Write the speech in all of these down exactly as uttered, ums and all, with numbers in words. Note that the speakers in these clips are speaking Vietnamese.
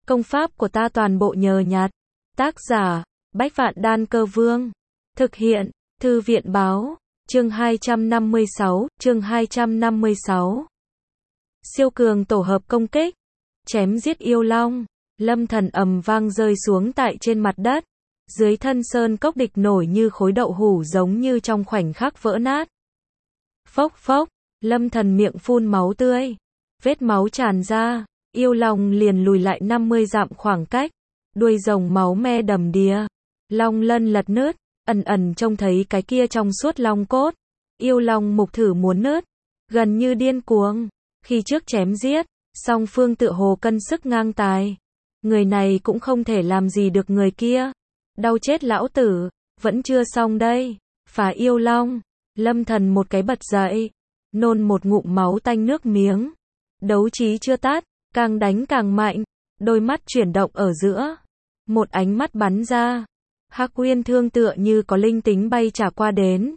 Công pháp của ta toàn bộ nhờ nhặt. Tác giả, Bách Vạn Đan Cơ Vương. Thực hiện, Thư viện Báo. Chương hai trăm năm mươi sáu, chương hai trăm năm mươi sáu. Siêu cường tổ hợp công kích. Chém giết yêu long. Lâm thần ầm vang rơi xuống tại trên mặt đất. Dưới thân sơn cốc địch nổi như khối đậu hủ giống như trong khoảnh khắc vỡ nát. Phốc phốc, lâm thần miệng phun máu tươi. Vết máu tràn ra, yêu long liền lùi lại năm mươi dặm khoảng cách. Đuôi rồng máu me đầm đìa. Long lân lật nứt, ẩn ẩn trông thấy cái kia trong suốt long cốt. Yêu long mục thử muốn nứt, gần như điên cuồng. Khi trước chém giết, song phương tựa hồ cân sức ngang tài. Người này cũng không thể làm gì được người kia. Đau chết lão tử, vẫn chưa xong đây. Phá yêu long, lâm thần một cái bật dậy, nôn một ngụm máu tanh nước miếng. Đấu trí chưa tắt, càng đánh càng mạnh, đôi mắt chuyển động ở giữa. Một ánh mắt bắn ra, Hắc Uyên Thương tựa như có linh tính bay trả qua đến.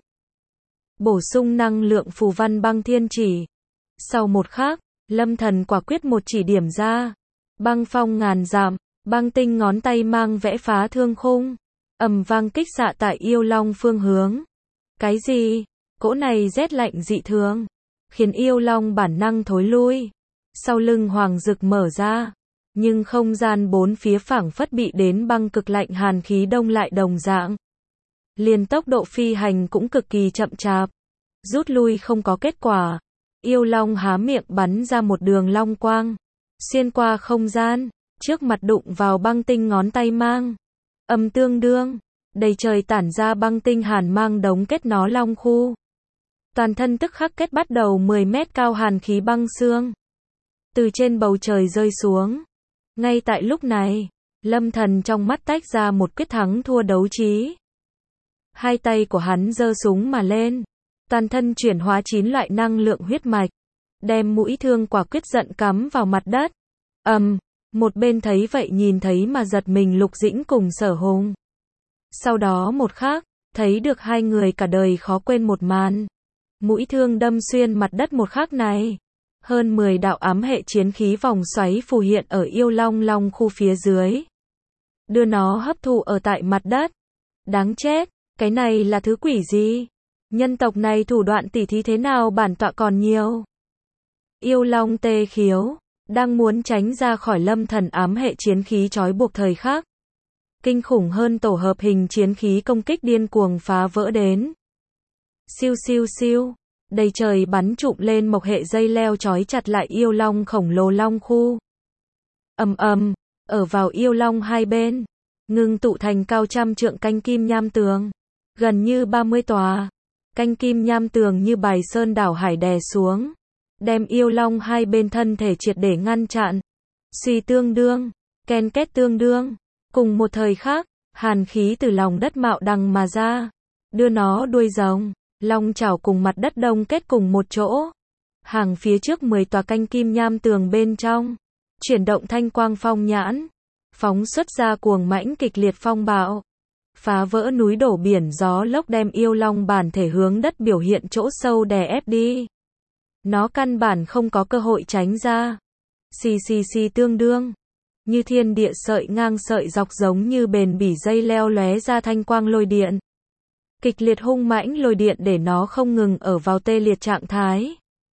Bổ sung năng lượng phù văn băng thiên chỉ. Sau một khắc, lâm thần quả quyết một chỉ điểm ra. Băng phong ngàn dặm, băng tinh ngón tay mang vẽ phá thương khung. Ầm vang kích xạ tại yêu long phương hướng. Cái gì? Cỗ này rét lạnh dị thường, khiến yêu long bản năng thối lui. Sau lưng hoàng dực mở ra, nhưng không gian bốn phía phảng phất bị đến băng cực lạnh hàn khí đông lại đồng dạng. Liền tốc độ phi hành cũng cực kỳ chậm chạp. Rút lui không có kết quả. Yêu long há miệng bắn ra một đường long quang, xuyên qua không gian, trước mặt đụng vào băng tinh ngón tay mang. Âm tương đương, đầy trời tản ra băng tinh hàn mang đống kết nó long khu. Toàn thân tức khắc kết bắt đầu mười mét cao hàn khí băng xương. Từ trên bầu trời rơi xuống. Ngay tại lúc này, lâm thần trong mắt tách ra một quyết thắng thua đấu trí. Hai tay của hắn giơ súng mà lên. Toàn thân chuyển hóa chín loại năng lượng huyết mạch. Đem mũi thương quả quyết giận cắm vào mặt đất. Ầm, um, một bên thấy vậy nhìn thấy mà giật mình Lục Dĩnh cùng Sở Hùng. Sau đó một khắc, thấy được hai người cả đời khó quên một màn. Mũi thương đâm xuyên mặt đất một khắc này. Hơn mười đạo ám hệ chiến khí vòng xoáy phù hiện ở yêu long long khu phía dưới. Đưa nó hấp thụ ở tại mặt đất. Đáng chết, cái này là thứ quỷ gì? Nhân tộc này thủ đoạn tỉ thí thế nào bản tọa còn nhiều. Yêu long tê khiếu, đang muốn tránh ra khỏi lâm thần ám hệ chiến khí trói buộc thời khắc. Kinh khủng hơn tổ hợp hình chiến khí công kích điên cuồng phá vỡ đến. Siêu siêu siêu, đầy trời bắn trụm lên mộc hệ dây leo trói chặt lại yêu long khổng lồ long khu. Ầm ầm, ở vào yêu long hai bên, ngưng tụ thành cao trăm trượng canh kim nham tường, gần như ba mươi tòa. Canh kim nham tường như bài sơn đảo hải đè xuống, đem yêu long hai bên thân thể triệt để ngăn chặn. Suy tương đương, ken két tương đương, cùng một thời khắc, hàn khí từ lòng đất mạo đằng mà ra, đưa nó đuôi rồng, long chảo cùng mặt đất đông kết cùng một chỗ. Hàng phía trước mười tòa canh kim nham tường bên trong, chuyển động thanh quang phong nhãn, phóng xuất ra cuồng mãnh kịch liệt phong bạo. Phá vỡ núi đổ biển gió lốc đem yêu long bản thể hướng đất biểu hiện chỗ sâu đè ép đi. Nó căn bản không có cơ hội tránh ra. Xì xì xì tương đương. Như thiên địa sợi ngang sợi dọc giống như bền bỉ dây leo lóe ra thanh quang lôi điện. Kịch liệt hung mãnh lôi điện để nó không ngừng ở vào tê liệt trạng thái.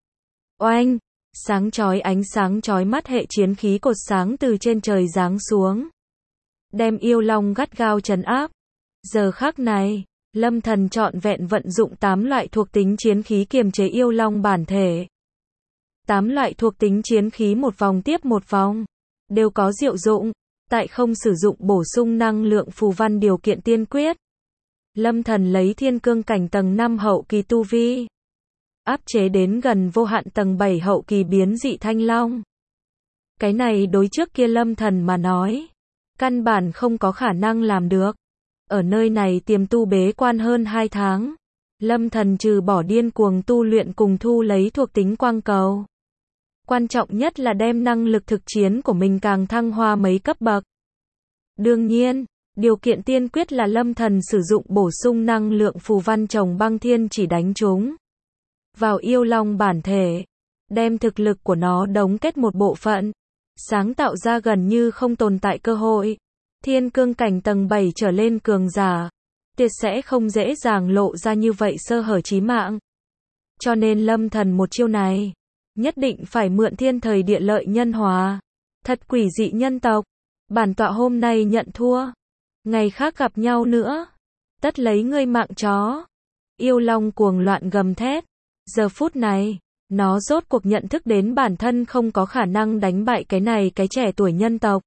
Oanh! Sáng chói ánh sáng chói mắt hệ chiến khí cột sáng từ trên trời giáng xuống. Đem yêu long gắt gao trấn áp. Giờ khắc này, lâm thần trọn vẹn vận dụng tám loại thuộc tính chiến khí kiềm chế yêu long bản thể. tám loại thuộc tính chiến khí một vòng tiếp một vòng, đều có diệu dụng, tại không sử dụng bổ sung năng lượng phù văn điều kiện tiên quyết. Lâm thần lấy thiên cương cảnh tầng năm hậu kỳ tu vi, áp chế đến gần vô hạn tầng bảy hậu kỳ biến dị thanh long. Cái này đối trước kia lâm thần mà nói, căn bản không có khả năng làm được. Ở nơi này tiềm tu bế quan hơn hai tháng, lâm thần trừ bỏ điên cuồng tu luyện cùng thu lấy thuộc tính quang cầu. Quan trọng nhất là đem năng lực thực chiến của mình càng thăng hoa mấy cấp bậc. Đương nhiên, điều kiện tiên quyết là lâm thần sử dụng bổ sung năng lượng phù văn trồng băng thiên chỉ đánh chúng vào yêu long bản thể, đem thực lực của nó đóng kết một bộ phận. sáng tạo ra gần như không tồn tại cơ hội. Thiên cương cảnh tầng bảy trở lên cường giả, tuyệt sẽ không dễ dàng lộ ra như vậy sơ hở chí mạng. Cho nên Lâm Thần một chiêu này, nhất định phải mượn thiên thời địa lợi nhân hòa. Thật quỷ dị nhân tộc, bản tọa hôm nay nhận thua, ngày khác gặp nhau nữa, tất lấy ngươi mạng chó. Yêu long cuồng loạn gầm thét, giờ phút này, nó rốt cuộc nhận thức đến bản thân không có khả năng đánh bại cái này cái trẻ tuổi nhân tộc.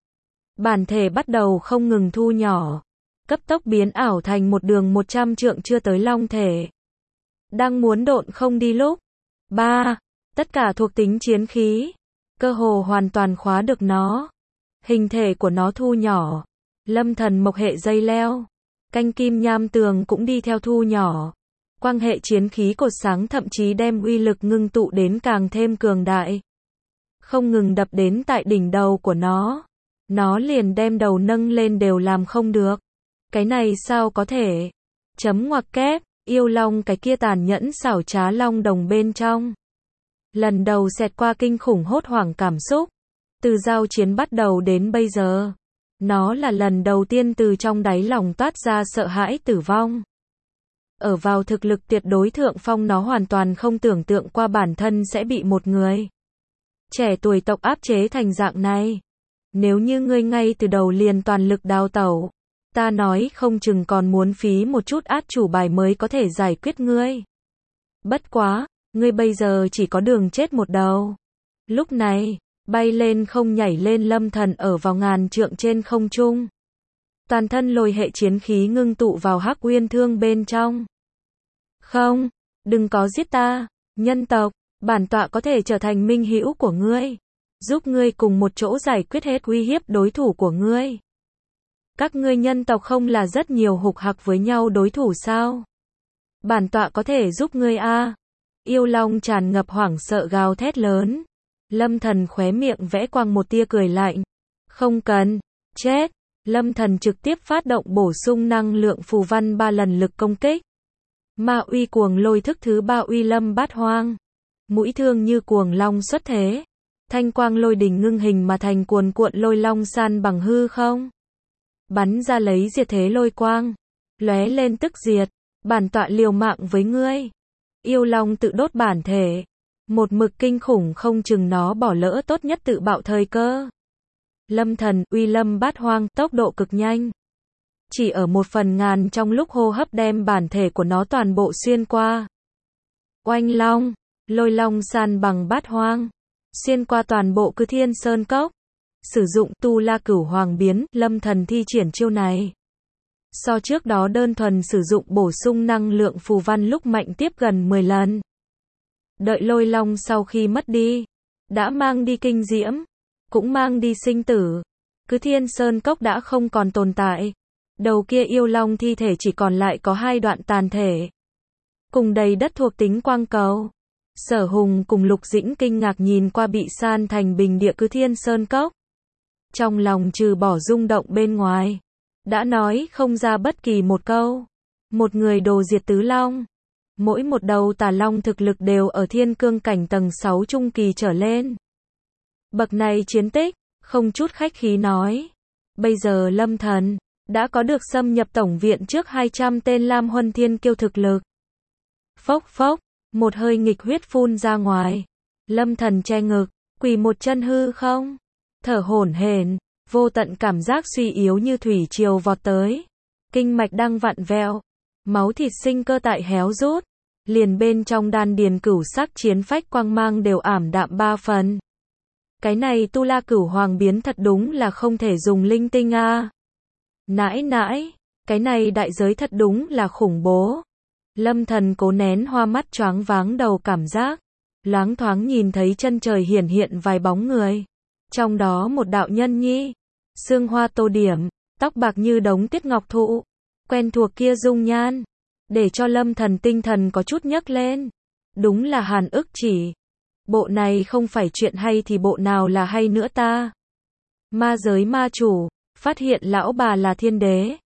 Bản thể bắt đầu không ngừng thu nhỏ, cấp tốc biến ảo thành một đường một trăm trượng chưa tới long thể. Đang muốn độn không đi lúc. ba. Tất cả thuộc tính chiến khí, cơ hồ hoàn toàn khóa được nó. Hình thể của nó thu nhỏ. Lâm Thần mộc hệ dây leo, canh kim nham tường cũng đi theo thu nhỏ. Quang hệ chiến khí cột sáng thậm chí đem uy lực ngưng tụ đến càng thêm cường đại. Không ngừng đập đến tại đỉnh đầu của nó. Nó liền đem đầu nâng lên đều làm không được. Cái này sao có thể? Chấm ngoặc kép, yêu long cái kia tàn nhẫn xảo trá long đồng bên trong. Lần đầu xẹt qua kinh khủng hốt hoảng cảm xúc. Từ giao chiến bắt đầu đến bây giờ, nó là lần đầu tiên từ trong đáy lòng toát ra sợ hãi tử vong. Ở vào thực lực tuyệt đối thượng phong, nó hoàn toàn không tưởng tượng qua bản thân sẽ bị một người trẻ tuổi tộc áp chế thành dạng này. Nếu như ngươi ngay từ đầu liền toàn lực đào tẩu, ta nói không chừng còn muốn phí một chút át chủ bài mới có thể giải quyết ngươi. Bất quá, ngươi bây giờ chỉ có đường chết một đầu. Lúc này, bay lên không nhảy lên Lâm Thần ở vào ngàn trượng trên không trung. Toàn thân lôi hệ chiến khí ngưng tụ vào Hắc Uyên Thương bên trong. Không, đừng có giết ta, nhân tộc, bản tọa có thể trở thành minh hữu của ngươi, giúp ngươi cùng một chỗ giải quyết hết uy hiếp đối thủ của ngươi. Các ngươi nhân tộc không là rất nhiều hục hặc với nhau đối thủ sao? Bản tọa có thể giúp ngươi a. À. Yêu long tràn ngập hoảng sợ gào thét lớn. Lâm Thần khóe miệng vẽ quang một tia cười lạnh. Không cần, chết. Lâm Thần trực tiếp phát động bổ sung năng lượng phù văn ba lần lực công kích. Ma uy cuồng lôi thức thứ ba uy lâm bát hoang. Mũi thương như cuồng long xuất thế. Thanh quang lôi đỉnh ngưng hình mà thành cuồn cuộn lôi long san bằng hư không. Bắn ra lấy diệt thế lôi quang. Lóe lên tức diệt. Bản tọa liều mạng với ngươi. Yêu long tự đốt bản thể. Một mực kinh khủng không chừng nó bỏ lỡ tốt nhất tự bạo thời cơ. Lâm Thần, uy lâm bát hoang, tốc độ cực nhanh. Chỉ ở một phần ngàn trong lúc hô hấp đem bản thể của nó toàn bộ xuyên qua. Oanh long, lôi long san bằng bát hoang. Xuyên qua toàn bộ Cư Thiên Sơn Cốc. Sử dụng tu la cửu hoàng biến, Lâm Thần thi triển chiêu này. So trước đó đơn thuần sử dụng bổ sung năng lượng phù văn lúc mạnh tiếp gần mười lần. Đợi lôi long sau khi mất đi, đã mang đi kinh diễm, cũng mang đi sinh tử. Cứ Thiên Sơn Cốc đã không còn tồn tại. Đầu kia yêu long thi thể chỉ còn lại có hai đoạn tàn thể. Cùng đầy đất thuộc tính quang cầu. Sở Hùng cùng Lục Dĩnh kinh ngạc nhìn qua bị san thành bình địa Cứ Thiên Sơn Cốc. Trong lòng trừ bỏ rung động bên ngoài, đã nói không ra bất kỳ một câu. Một người đồ diệt tứ long. Mỗi một đầu tà long thực lực đều ở thiên cương cảnh tầng sáu trung kỳ trở lên. Bậc này chiến tích, không chút khách khí nói. Bây giờ Lâm Thần đã có được xâm nhập tổng viện trước hai trăm tên Lam Huân Thiên Kiêu thực lực. Phốc phốc, một hơi nghịch huyết phun ra ngoài. Lâm Thần che ngực, quỳ một chân hư không, thở hổn hển, vô tận cảm giác suy yếu như thủy triều vọt tới. Kinh mạch đang vặn vẹo, máu thịt sinh cơ tại héo rút, liền bên trong đan điền cửu sắc chiến phách quang mang đều ảm đạm ba phần. Cái này tu la cửu hoàng biến thật đúng là không thể dùng linh tinh a. À. Nãi nãi, cái này đại giới thật đúng là khủng bố. Lâm Thần cố nén hoa mắt choáng váng đầu cảm giác, loáng thoáng nhìn thấy chân trời hiển hiện vài bóng người. Trong đó một đạo nhân nhi, xương hoa tô điểm, tóc bạc như đống tiết ngọc thụ, quen thuộc kia dung nhan, để cho Lâm Thần tinh thần có chút nhấc lên. Đúng là Hàn Ức Chỉ. Bộ này không phải chuyện hay thì bộ nào là hay nữa ta. Ma giới ma chủ, phát hiện lão bà là thiên đế.